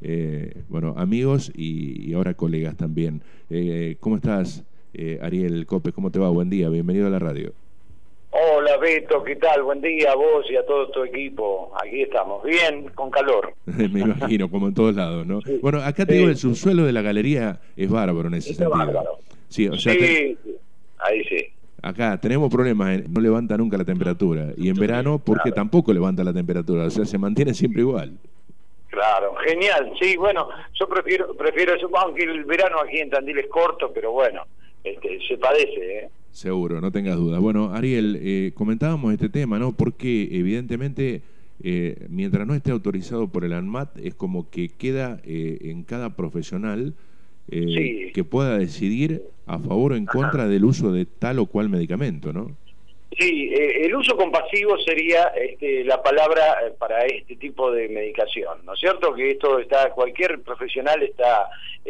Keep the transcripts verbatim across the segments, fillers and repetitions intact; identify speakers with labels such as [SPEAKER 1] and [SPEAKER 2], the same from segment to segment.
[SPEAKER 1] eh, bueno, amigos y, y ahora colegas también. Eh, ¿Cómo estás, eh, Ariel Copes? ¿Cómo te va? Buen día, bienvenido a la radio.
[SPEAKER 2] Hola Beto, ¿qué tal? Buen día a vos y a todo tu equipo. Aquí estamos, bien, con calor.
[SPEAKER 1] Me imagino, como en todos lados, ¿no?
[SPEAKER 2] Sí,
[SPEAKER 1] Bueno, acá te
[SPEAKER 2] sí,
[SPEAKER 1] digo, el subsuelo de la galería es bárbaro en ese
[SPEAKER 2] está
[SPEAKER 1] sentido.
[SPEAKER 2] bárbaro.
[SPEAKER 1] Sí, o sea,
[SPEAKER 2] Sí,
[SPEAKER 1] te-
[SPEAKER 2] sí, ahí sí,
[SPEAKER 1] acá tenemos problemas, eh, no levanta nunca la temperatura. Y en verano, porque
[SPEAKER 2] claro,
[SPEAKER 1] tampoco levanta la temperatura, o sea, se mantiene siempre igual.
[SPEAKER 2] claro, genial. Sí, bueno, yo prefiero, prefiero eso, aunque el verano aquí en Tandil es corto, pero bueno, este, se padece, ¿eh?
[SPEAKER 1] Seguro, no tengas dudas. Bueno, Ariel, eh, comentábamos este tema, ¿no? Porque evidentemente, eh, mientras no esté autorizado por el ANMAT, es como que queda eh, en cada profesional eh,
[SPEAKER 2] Sí,
[SPEAKER 1] que pueda decidir a favor o en
[SPEAKER 2] ajá.
[SPEAKER 1] contra del uso de tal o cual medicamento, ¿no?
[SPEAKER 2] Sí, eh, el uso compasivo sería este, la palabra eh, para este tipo de medicación, ¿no es cierto? Que esto está, cualquier profesional está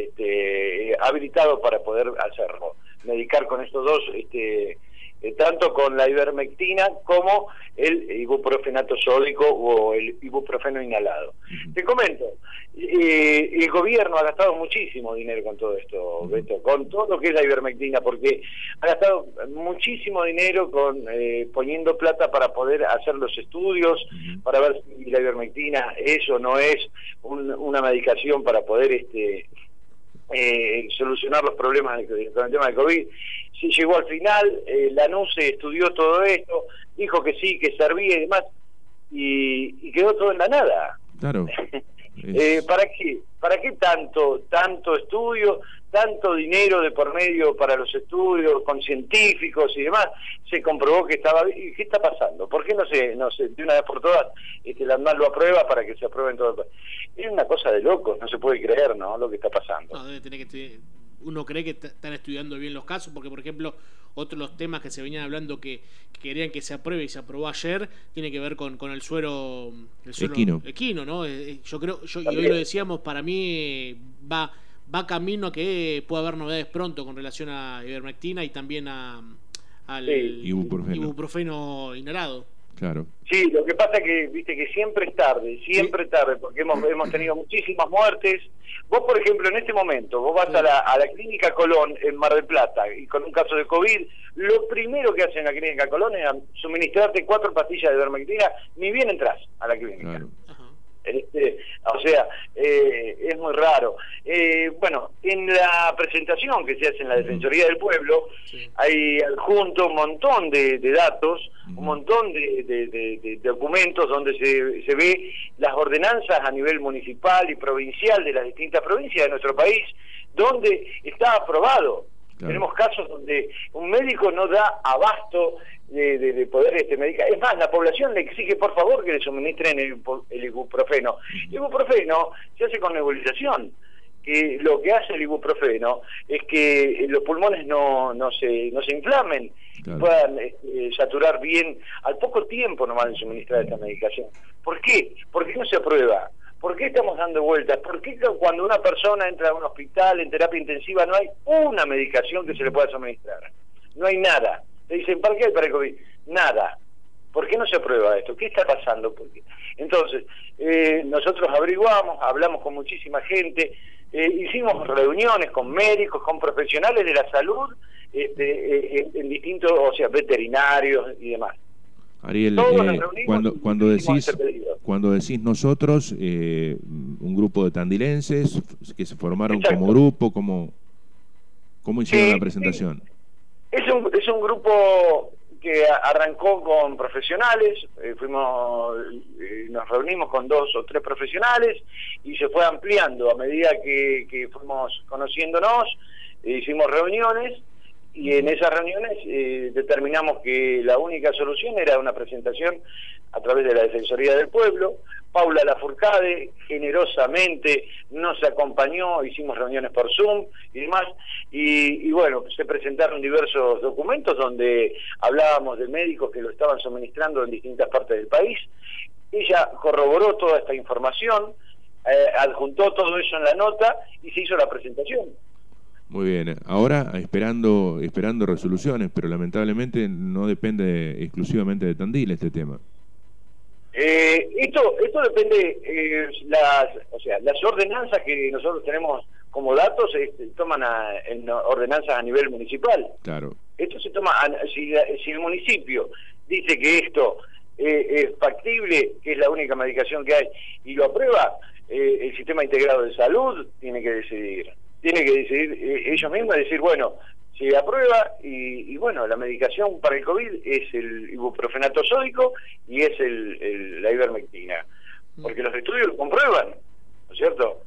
[SPEAKER 2] este, habilitado para poder hacerlo, medicar con estos dos, este, eh, tanto con la ivermectina como el ibuprofenato sódico o el ibuprofeno inhalado.
[SPEAKER 1] Uh-huh.
[SPEAKER 2] Te comento, eh, el gobierno ha gastado muchísimo dinero con todo esto,
[SPEAKER 1] Uh-huh.
[SPEAKER 2] Beto, con todo lo que es la ivermectina, porque ha gastado muchísimo dinero con eh, poniendo plata para poder hacer los estudios,
[SPEAKER 1] Uh-huh.
[SPEAKER 2] para ver si la ivermectina es o no es un, una medicación para poder este eh, solucionar los problemas de, con el tema del COVID. Si llegó al final, eh, la NUCE estudió todo esto, dijo que sí, que servía y demás, y, y quedó todo en la nada.
[SPEAKER 1] Claro.
[SPEAKER 2] Eh, ¿Para qué? ¿Para qué tanto tanto estudio, tanto dinero de por medio para los estudios con científicos y demás? Se comprobó que estaba bien. ¿Y qué está pasando? ¿Por qué no se, no se de una vez por todas este, la ANMAT lo aprueba para que se apruebe en todo el país? Es una cosa de locos, no se puede creer, ¿no? Lo que está pasando.
[SPEAKER 3] No, debe tener que uno cree que están estudiando bien los casos, porque por ejemplo otros los temas que se venían hablando que, que querían que se apruebe y se aprobó ayer tiene que ver con, con el suero, el suero
[SPEAKER 1] Equino.
[SPEAKER 3] equino, ¿no? Eh, yo creo, yo, y hoy lo decíamos, para mí va va camino a que pueda haber novedades pronto con relación a ivermectina y también a al
[SPEAKER 2] Sí.
[SPEAKER 1] Ibuprofeno.
[SPEAKER 3] ibuprofeno inhalado.
[SPEAKER 1] Claro.
[SPEAKER 2] Sí, lo que pasa que, viste, que siempre es tarde, siempre es tarde, porque hemos, hemos tenido muchísimas muertes. Vos, por ejemplo, en este momento, vos vas a la, a la Clínica Colón en Mar del Plata y con un caso de COVID, lo primero que hacen en la Clínica Colón es suministrarte cuatro pastillas de ivermectina, ni bien entras a la clínica.
[SPEAKER 1] Claro.
[SPEAKER 2] Este, o sea, eh, es muy raro. Eh, bueno, en la presentación que se hace en la Defensoría del Pueblo, sí, hay adjunto un montón de, de datos, uh-huh, un montón de, de, de, de documentos donde se, se ve las ordenanzas a nivel municipal y provincial de las distintas provincias de nuestro país, donde está aprobado. Claro. Tenemos casos donde un médico no da abasto de, de, de poder este medicar. Es más, la población le exige por favor que le suministren el, el ibuprofeno. El ibuprofeno se hace con nebulización, que lo que hace el ibuprofeno es que los pulmones no, no se no se inflamen, claro, y puedan eh, saturar bien al poco tiempo nomás de suministrar esta medicación. ¿Por qué? ¿Por qué no se aprueba? ¿Por qué estamos dando vueltas? ¿Por qué cuando una persona entra a un hospital en terapia intensiva no hay una medicación que se le pueda suministrar? No hay nada. Le dicen, ¿para qué hay para el COVID? Nada. ¿Por qué no se aprueba esto? ¿Qué está pasando? ¿Por qué? Entonces, eh, nosotros averiguamos, hablamos con muchísima gente, eh, hicimos reuniones con médicos, con profesionales de la salud, este, eh, en distintos, o sea, veterinarios y demás.
[SPEAKER 1] Ariel, eh, cuando, cuando decís cuando decís nosotros, eh, un grupo de tandilenses que se formaron, exacto, como grupo, ¿cómo, cómo hicieron, sí, la presentación?
[SPEAKER 2] Sí. Es un, es un grupo que arrancó con profesionales, eh, fuimos eh, nos reunimos con dos o tres profesionales y se fue ampliando a medida que, que fuimos conociéndonos, eh, hicimos reuniones. Y en esas reuniones eh, determinamos que la única solución era una presentación a través de la Defensoría del Pueblo. Paula Lafourcade generosamente nos acompañó, hicimos reuniones por Zoom y demás, y, y bueno, se presentaron diversos documentos donde hablábamos de médicos que lo estaban suministrando en distintas partes del país. Ella corroboró toda esta información, eh, adjuntó todo eso en la nota y se hizo la presentación.
[SPEAKER 1] Muy bien, ahora esperando esperando resoluciones, pero lamentablemente no depende exclusivamente de Tandil este tema.
[SPEAKER 2] Eh, esto esto depende, eh, las o sea, las ordenanzas que nosotros tenemos como datos eh, toman a, en ordenanzas a nivel municipal.
[SPEAKER 1] Claro.
[SPEAKER 2] Esto se toma, a, si, si el municipio dice que esto eh, es factible, que es la única medicación que hay, y lo aprueba, eh, el sistema integrado de salud tiene que decidir. Tiene que decidir eh, ellos mismos, decir, bueno, se aprueba y, y bueno, la medicación para el COVID es el ibuprofenato sódico y es el, el, la ivermectina. Porque los estudios lo comprueban, ¿no es cierto?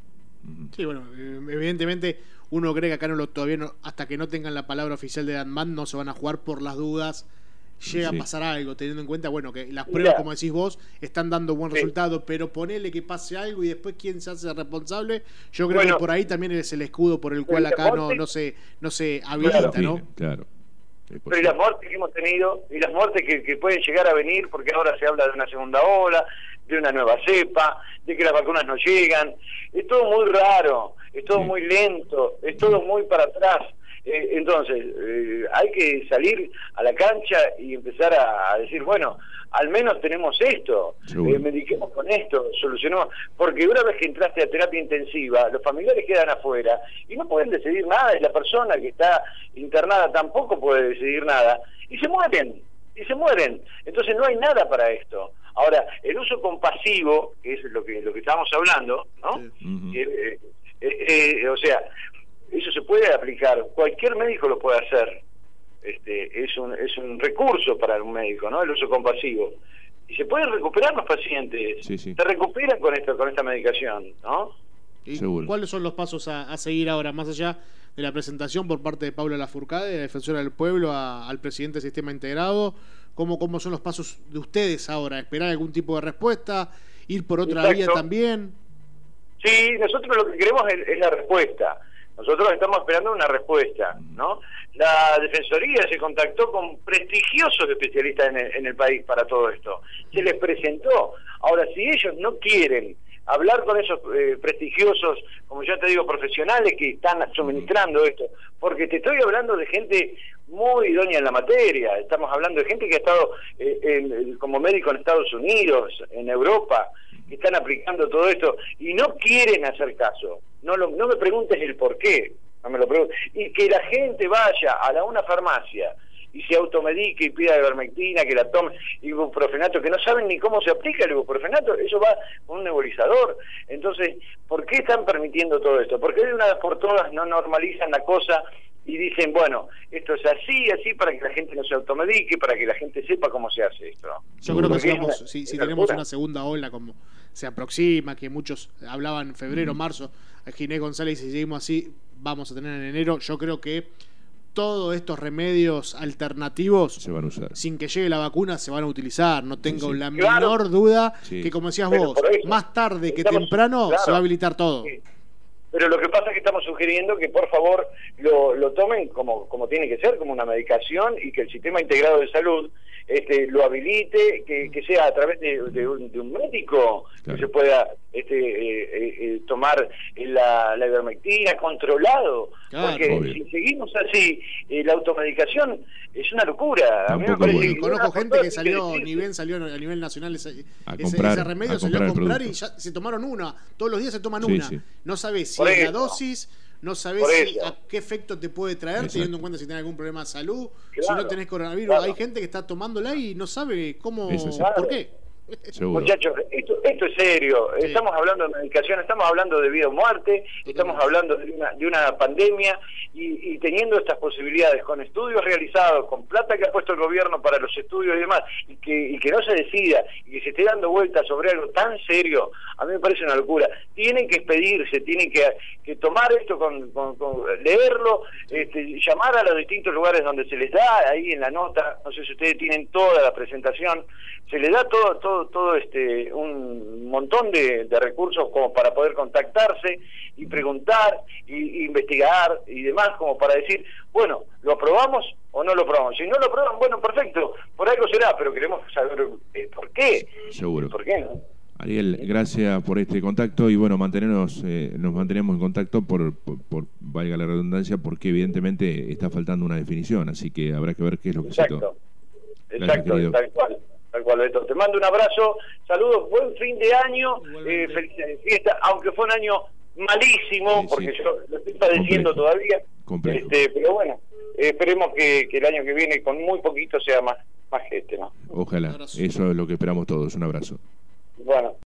[SPEAKER 3] Sí, bueno, evidentemente uno cree que acá no lo, todavía no, hasta que no tengan la palabra oficial de ANMAT no se van a jugar por las dudas. Llega sí. a pasar algo, teniendo en cuenta, bueno, que las pruebas, Mira. como decís vos, están dando buen sí. resultado, pero ponele que pase algo y después quién se hace responsable. Yo creo bueno, que por ahí también es el escudo por el cual acá no, no se no se habilita,
[SPEAKER 2] claro.
[SPEAKER 3] ¿no?
[SPEAKER 1] Claro.
[SPEAKER 2] Pero y las muertes que hemos tenido, y las muertes que, que pueden llegar a venir, porque ahora se habla de una segunda ola, de una nueva cepa, de que las vacunas no llegan, es todo muy raro, es todo sí. muy lento, es todo muy para atrás. Eh, entonces, eh, hay que salir a la cancha y empezar a, a decir, bueno, al menos tenemos esto, eh, mediquemos con esto, solucionemos, porque una vez que entraste a terapia intensiva, los familiares quedan afuera y no pueden decidir nada, y la persona que está internada tampoco puede decidir nada, y se mueren, y se mueren. Entonces no hay nada para esto. Ahora, el uso compasivo, que es lo que lo que estábamos hablando, ¿no? Sí. Uh-huh. eh, eh, eh, o sea, eso se puede aplicar, cualquier médico lo puede hacer. Este, es un es un recurso para un médico, ¿no? El uso compasivo. Y se pueden recuperar los pacientes.
[SPEAKER 1] Sí, sí.
[SPEAKER 2] Se recuperan con esto, con esta medicación, ¿no?
[SPEAKER 3] ¿Y Seguro. cuáles son los pasos a, a seguir ahora, más allá de la presentación por parte de Paula Lafourcade, la defensora del pueblo, a, al presidente del Sistema Integrado? ¿Cómo, ¿Cómo son los pasos de ustedes ahora? ¿Esperar algún tipo de respuesta? ¿Ir por otra Exacto. vía también?
[SPEAKER 2] Sí, nosotros lo que queremos es, es la respuesta. Nosotros estamos esperando una respuesta, ¿no? La Defensoría se contactó con prestigiosos especialistas en el, en el país para todo esto. Se les presentó. Ahora, si ellos no quieren hablar con esos eh, prestigiosos, como ya te digo, profesionales que están suministrando esto, porque te estoy hablando de gente muy idónea en la materia, estamos hablando de gente que ha estado eh, en, como médico en Estados Unidos, en Europa, que están aplicando todo esto y no quieren hacer caso. No, lo, no me preguntes el por qué, no me lo preguntes. Y que la gente vaya a la, una farmacia y se automedique y pida ivermectina, que la tome, ibuprofenato, que no saben ni cómo se aplica el ibuprofenato, eso va con un nebulizador. Entonces, ¿por qué están permitiendo todo esto? ¿Por qué de una vez por todas no normalizan la cosa y dicen, bueno, esto es así, así, para que la gente no se automedique, para que la gente sepa cómo se hace esto?
[SPEAKER 3] Yo creo que sigamos, una, si, si tenemos una segunda ola como se aproxima, que muchos hablaban en febrero, mm. marzo, a Ginés González, y si seguimos así, vamos a tener en enero, yo creo que todos estos remedios alternativos
[SPEAKER 1] se van a usar.
[SPEAKER 3] Sin que llegue la vacuna se van a utilizar, no tengo sí, sí. la
[SPEAKER 2] claro.
[SPEAKER 3] menor duda
[SPEAKER 1] sí.
[SPEAKER 3] que, como decías
[SPEAKER 2] Pero
[SPEAKER 3] vos, más tarde que
[SPEAKER 2] estamos,
[SPEAKER 3] temprano
[SPEAKER 2] claro.
[SPEAKER 3] se va a habilitar todo.
[SPEAKER 2] Sí. Pero lo que pasa es que estamos sugiriendo que por favor lo, lo tomen como, como tiene que ser, como una medicación, y que el Sistema Integrado de Salud este, lo habilite, que, que sea a través de, de, un, de un médico, claro. que se pueda este, eh, eh, tomar la, la ivermectina controlado, claro, porque obvio. Si seguimos así, eh, la automedicación es una locura.
[SPEAKER 1] A mí me parece
[SPEAKER 3] bueno. Conozco gente que salió, ni bien salió a nivel nacional ese,
[SPEAKER 1] a
[SPEAKER 3] ese,
[SPEAKER 1] comprar,
[SPEAKER 3] ese remedio,
[SPEAKER 1] a
[SPEAKER 3] salió a comprar
[SPEAKER 1] y
[SPEAKER 3] ya se tomaron una, todos los días se toman
[SPEAKER 1] sí,
[SPEAKER 3] una,
[SPEAKER 1] sí.
[SPEAKER 3] no sabes si
[SPEAKER 2] Por
[SPEAKER 3] es
[SPEAKER 2] eso.
[SPEAKER 3] la dosis, no sabes si, a qué efecto te puede traer, Exacto. teniendo en cuenta si tenés algún problema de salud, claro, si no tenés coronavirus. Claro. Hay gente que está tomándola y no sabe cómo,
[SPEAKER 2] claro.
[SPEAKER 3] por qué.
[SPEAKER 1] Seguro.
[SPEAKER 2] Muchachos, esto, esto es serio. Sí. Estamos hablando de medicación, estamos hablando de vida o muerte, Totalmente. Estamos hablando de una, de una pandemia y, y teniendo estas posibilidades, con estudios realizados, con plata que ha puesto el gobierno para los estudios y demás, y que, y que no se decida y que se esté dando vueltas sobre algo tan serio, a mí me parece una locura. Tienen que expedirse, tienen que, que tomar esto, con, con, con leerlo, este, llamar a los distintos lugares donde se les da, ahí en la nota, no sé si ustedes tienen toda la presentación, se les da todo, todo, todo este un montón de, de recursos como para poder contactarse y preguntar y, y investigar y demás, como para decir, bueno, ¿lo aprobamos o no lo aprobamos? Si no lo aprueban, bueno, perfecto, por algo será, pero queremos saber eh, por qué.
[SPEAKER 1] Seguro.
[SPEAKER 2] ¿Por qué no?
[SPEAKER 1] Ariel, gracias por este contacto y bueno, mantenernos, eh, nos mantenemos en contacto por, por, por, valga la redundancia, porque evidentemente está faltando una definición, así que habrá que ver qué es lo que
[SPEAKER 2] Exacto.
[SPEAKER 1] se toma.
[SPEAKER 2] Exacto, tal cual. Tal cual, Beto. Te mando un abrazo, saludos, buen fin de año, eh, felices fiestas, aunque fue un año malísimo, sí, porque sí. yo lo estoy padeciendo Complejo. todavía, este, pero bueno, eh, esperemos que, que el año que viene con muy poquito sea más, más gente, ¿no?
[SPEAKER 1] Ojalá, eso es lo que esperamos todos, un abrazo.